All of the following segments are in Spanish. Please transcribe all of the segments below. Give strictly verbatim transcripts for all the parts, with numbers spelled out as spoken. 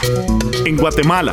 En Guatemala.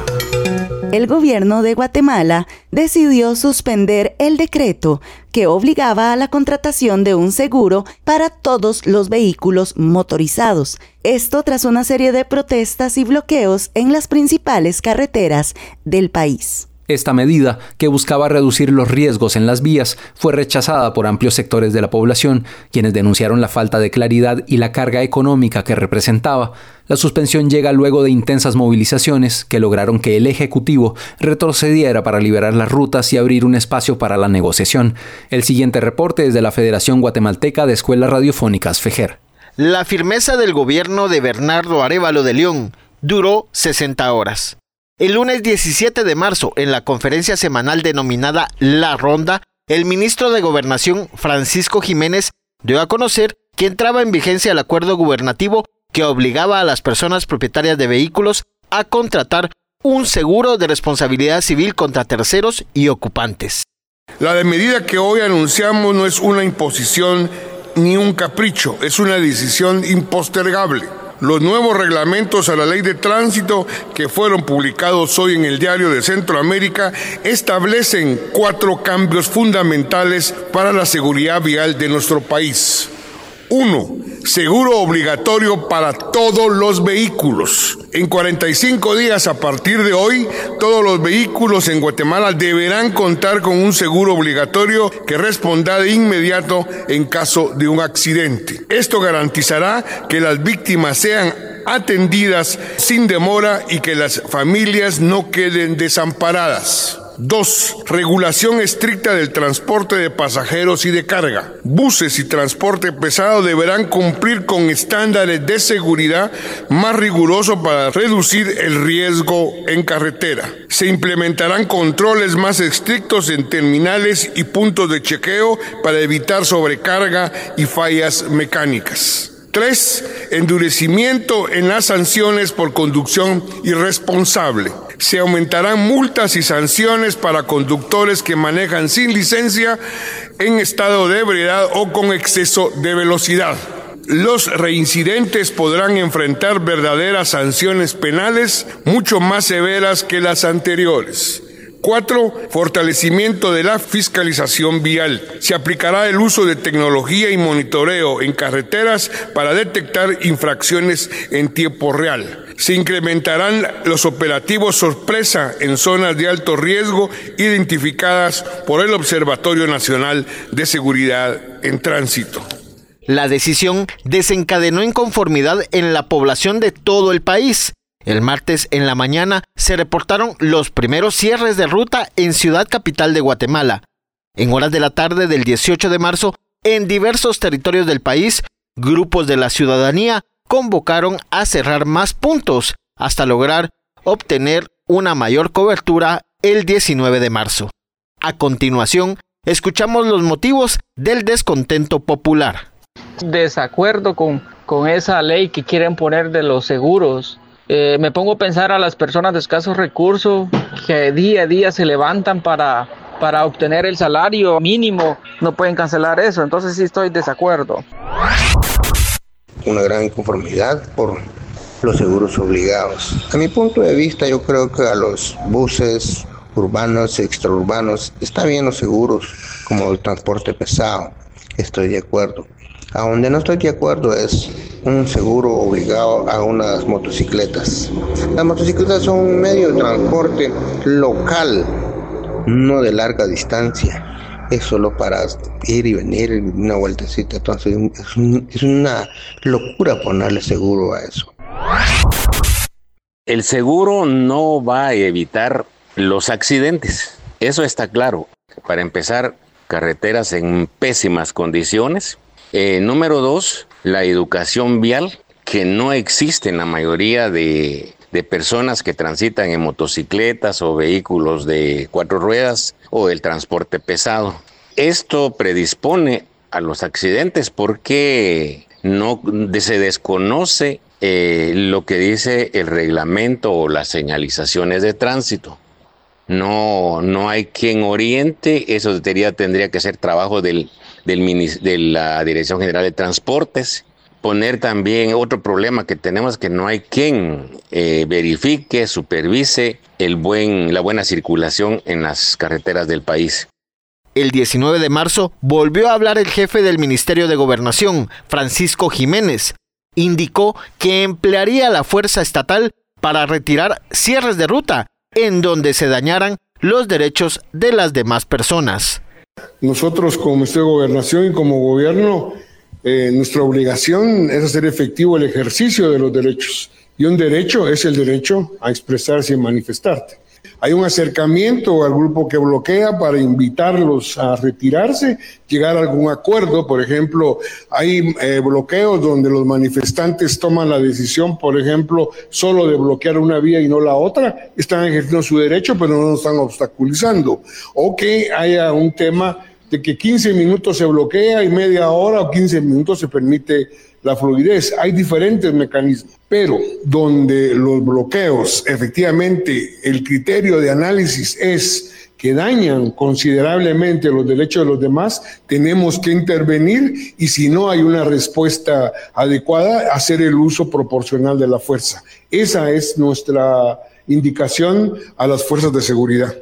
El gobierno de Guatemala decidió suspender el decreto que obligaba a la contratación de un seguro para todos los vehículos motorizados. Esto tras una serie de protestas y bloqueos en las principales carreteras del país. Esta medida, que buscaba reducir los riesgos en las vías, fue rechazada por amplios sectores de la población, quienes denunciaron la falta de claridad y la carga económica que representaba. La suspensión llega luego de intensas movilizaciones que lograron que el Ejecutivo retrocediera para liberar las rutas y abrir un espacio para la negociación. El siguiente reporte es de la Federación Guatemalteca de Escuelas Radiofónicas, FEGER. La firmeza del gobierno de Bernardo Arévalo de León duró sesenta horas. El lunes diecisiete de marzo, en la conferencia semanal denominada La Ronda, el ministro de Gobernación, Francisco Jiménez, dio a conocer que entraba en vigencia el acuerdo gubernativo que obligaba a las personas propietarias de vehículos a contratar un seguro de responsabilidad civil contra terceros y ocupantes. La medida que hoy anunciamos no es una imposición ni un capricho, es una decisión impostergable. Los nuevos reglamentos a la ley de tránsito que fueron publicados hoy en el Diario de Centroamérica establecen cuatro cambios fundamentales para la seguridad vial de nuestro país. Uno, seguro obligatorio para todos los vehículos. En cuarenta y cinco días a partir de hoy, todos los vehículos en Guatemala deberán contar con un seguro obligatorio que responda de inmediato en caso de un accidente. Esto garantizará que las víctimas sean atendidas sin demora y que las familias no queden desamparadas. Dos, regulación estricta del transporte de pasajeros y de carga. Buses y transporte pesado deberán cumplir con estándares de seguridad más rigurosos para reducir el riesgo en carretera. Se implementarán controles más estrictos en terminales y puntos de chequeo para evitar sobrecarga y fallas mecánicas. Tres, endurecimiento en las sanciones por conducción irresponsable. Se aumentarán multas y sanciones para conductores que manejan sin licencia, en estado de ebriedad o con exceso de velocidad. Los reincidentes podrán enfrentar verdaderas sanciones penales mucho más severas que las anteriores. Cuatro, fortalecimiento de la fiscalización vial. Se aplicará el uso de tecnología y monitoreo en carreteras para detectar infracciones en tiempo real. Se incrementarán los operativos sorpresa en zonas de alto riesgo identificadas por el Observatorio Nacional de Seguridad en Tránsito. La decisión desencadenó inconformidad en la población de todo el país. El martes en la mañana se reportaron los primeros cierres de ruta en Ciudad Capital de Guatemala. En horas de la tarde del dieciocho de marzo, en diversos territorios del país, grupos de la ciudadanía convocaron a cerrar más puntos hasta lograr obtener una mayor cobertura el diecinueve de marzo. A continuación, escuchamos los motivos del descontento popular. Desacuerdo con, con esa ley que quieren poner de los seguros. Eh, me pongo a pensar a las personas de escasos recursos que día a día se levantan para, para obtener el salario mínimo, no pueden cancelar eso, entonces sí estoy de desacuerdo. Una gran inconformidad por los seguros obligados. A mi punto de vista, yo creo que a los buses urbanos y extraurbanos está bien los seguros, como el transporte pesado, estoy de acuerdo. A donde no estoy de acuerdo es un seguro obligado a unas motocicletas. Las motocicletas son un medio de transporte local, no de larga distancia. Es solo para ir y venir, una vueltecita. Entonces es, un, es una locura ponerle seguro a eso. El seguro no va a evitar los accidentes. Eso está claro. Para empezar, carreteras en pésimas condiciones. Eh, número dos, la educación vial, que no existe en la mayoría de, de personas que transitan en motocicletas o vehículos de cuatro ruedas o el transporte pesado. Esto predispone a los accidentes porque no se desconoce eh, lo que dice el reglamento o las señalizaciones de tránsito. No, no hay quien oriente, eso tendría, tendría que ser trabajo del, del, de la Dirección General de Transportes poner también otro problema que tenemos, que no hay quien eh, verifique, supervise el buen, la buena circulación en las carreteras del país. El diecinueve de marzo volvió a hablar el jefe del Ministerio de Gobernación, Francisco Jiménez. Indicó que emplearía la fuerza estatal para retirar cierres de ruta en donde se dañaran los derechos de las demás personas. Nosotros como Ministerio de Gobernación y como gobierno, eh, nuestra obligación es hacer efectivo el ejercicio de los derechos. Y un derecho es el derecho a expresarse y manifestarte. Hay un acercamiento al grupo que bloquea para invitarlos a retirarse, llegar a algún acuerdo. Por ejemplo, hay eh, bloqueos donde los manifestantes toman la decisión, por ejemplo, solo de bloquear una vía y no la otra. Están ejerciendo su derecho, pero no nos están obstaculizando. O que haya un tema de que quince minutos se bloquea y media hora o quince minutos se permite la fluidez. Hay diferentes mecanismos, pero donde los bloqueos, efectivamente, el criterio de análisis es que dañan considerablemente los derechos de los demás, tenemos que intervenir y si no hay una respuesta adecuada, hacer el uso proporcional de la fuerza. Esa es nuestra indicación a las fuerzas de seguridad.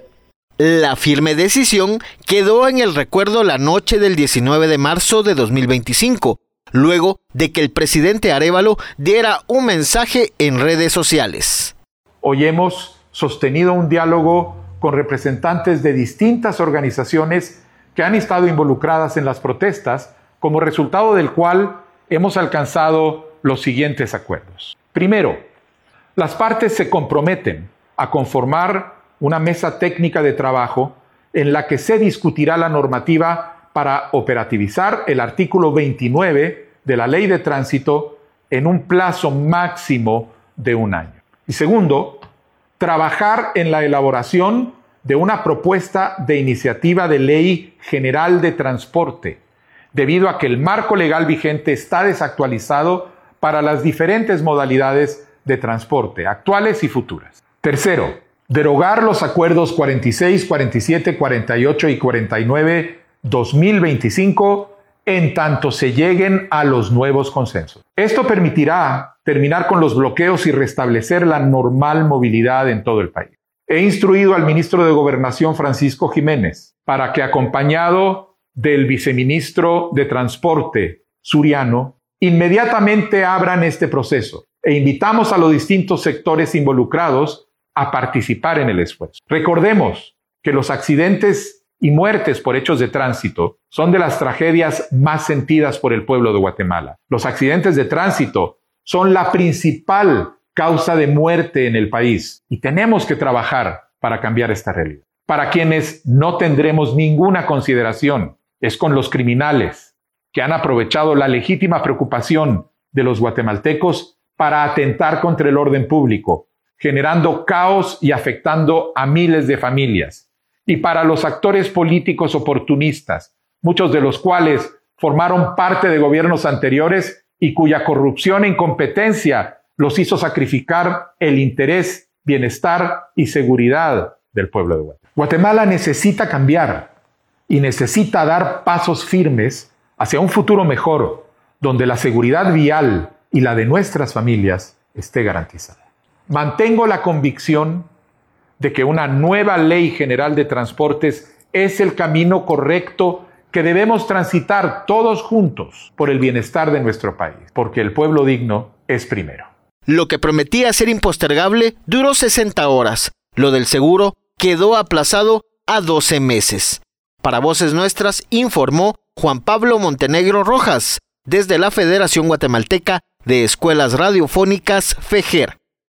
La firme decisión quedó en el recuerdo la noche del diecinueve de marzo de dos mil veinticinco, luego de que el presidente Arévalo diera un mensaje en redes sociales. Hoy hemos sostenido un diálogo con representantes de distintas organizaciones que han estado involucradas en las protestas, como resultado del cual hemos alcanzado los siguientes acuerdos. Primero, las partes se comprometen a conformar una mesa técnica de trabajo en la que se discutirá la normativa para operativizar el artículo veintinueve de la Ley de Tránsito en un plazo máximo de un año. Y segundo, trabajar en la elaboración de una propuesta de iniciativa de ley general de transporte, debido a que el marco legal vigente está desactualizado para las diferentes modalidades de transporte, actuales y futuras. Tercero, derogar los acuerdos cuarenta y seis, cuarenta y siete, cuarenta y ocho y cuarenta y nueve dos mil veinticinco en tanto se lleguen a los nuevos consensos. Esto permitirá terminar con los bloqueos y restablecer la normal movilidad en todo el país. He instruido al ministro de Gobernación, Francisco Jiménez, para que, acompañado del viceministro de Transporte, Suriano, inmediatamente abran este proceso e invitamos a los distintos sectores involucrados a participar en el esfuerzo. Recordemos que los accidentes y muertes por hechos de tránsito son de las tragedias más sentidas por el pueblo de Guatemala. Los accidentes de tránsito son la principal causa de muerte en el país y tenemos que trabajar para cambiar esta realidad. Para quienes no tendremos ninguna consideración es con los criminales que han aprovechado la legítima preocupación de los guatemaltecos para atentar contra el orden público, generando caos y afectando a miles de familias. Y para los actores políticos oportunistas, muchos de los cuales formaron parte de gobiernos anteriores y cuya corrupción e incompetencia los hizo sacrificar el interés, bienestar y seguridad del pueblo de Guatemala. Guatemala necesita cambiar y necesita dar pasos firmes hacia un futuro mejor, donde la seguridad vial y la de nuestras familias esté garantizada. Mantengo la convicción de que una nueva Ley General de Transportes es el camino correcto que debemos transitar todos juntos por el bienestar de nuestro país, porque el pueblo digno es primero. Lo que prometía ser impostergable duró sesenta horas. Lo del seguro quedó aplazado a doce meses. Para Voces Nuestras informó Juan Pablo Montenegro Rojas, desde la Federación Guatemalteca de Escuelas Radiofónicas, FEGER.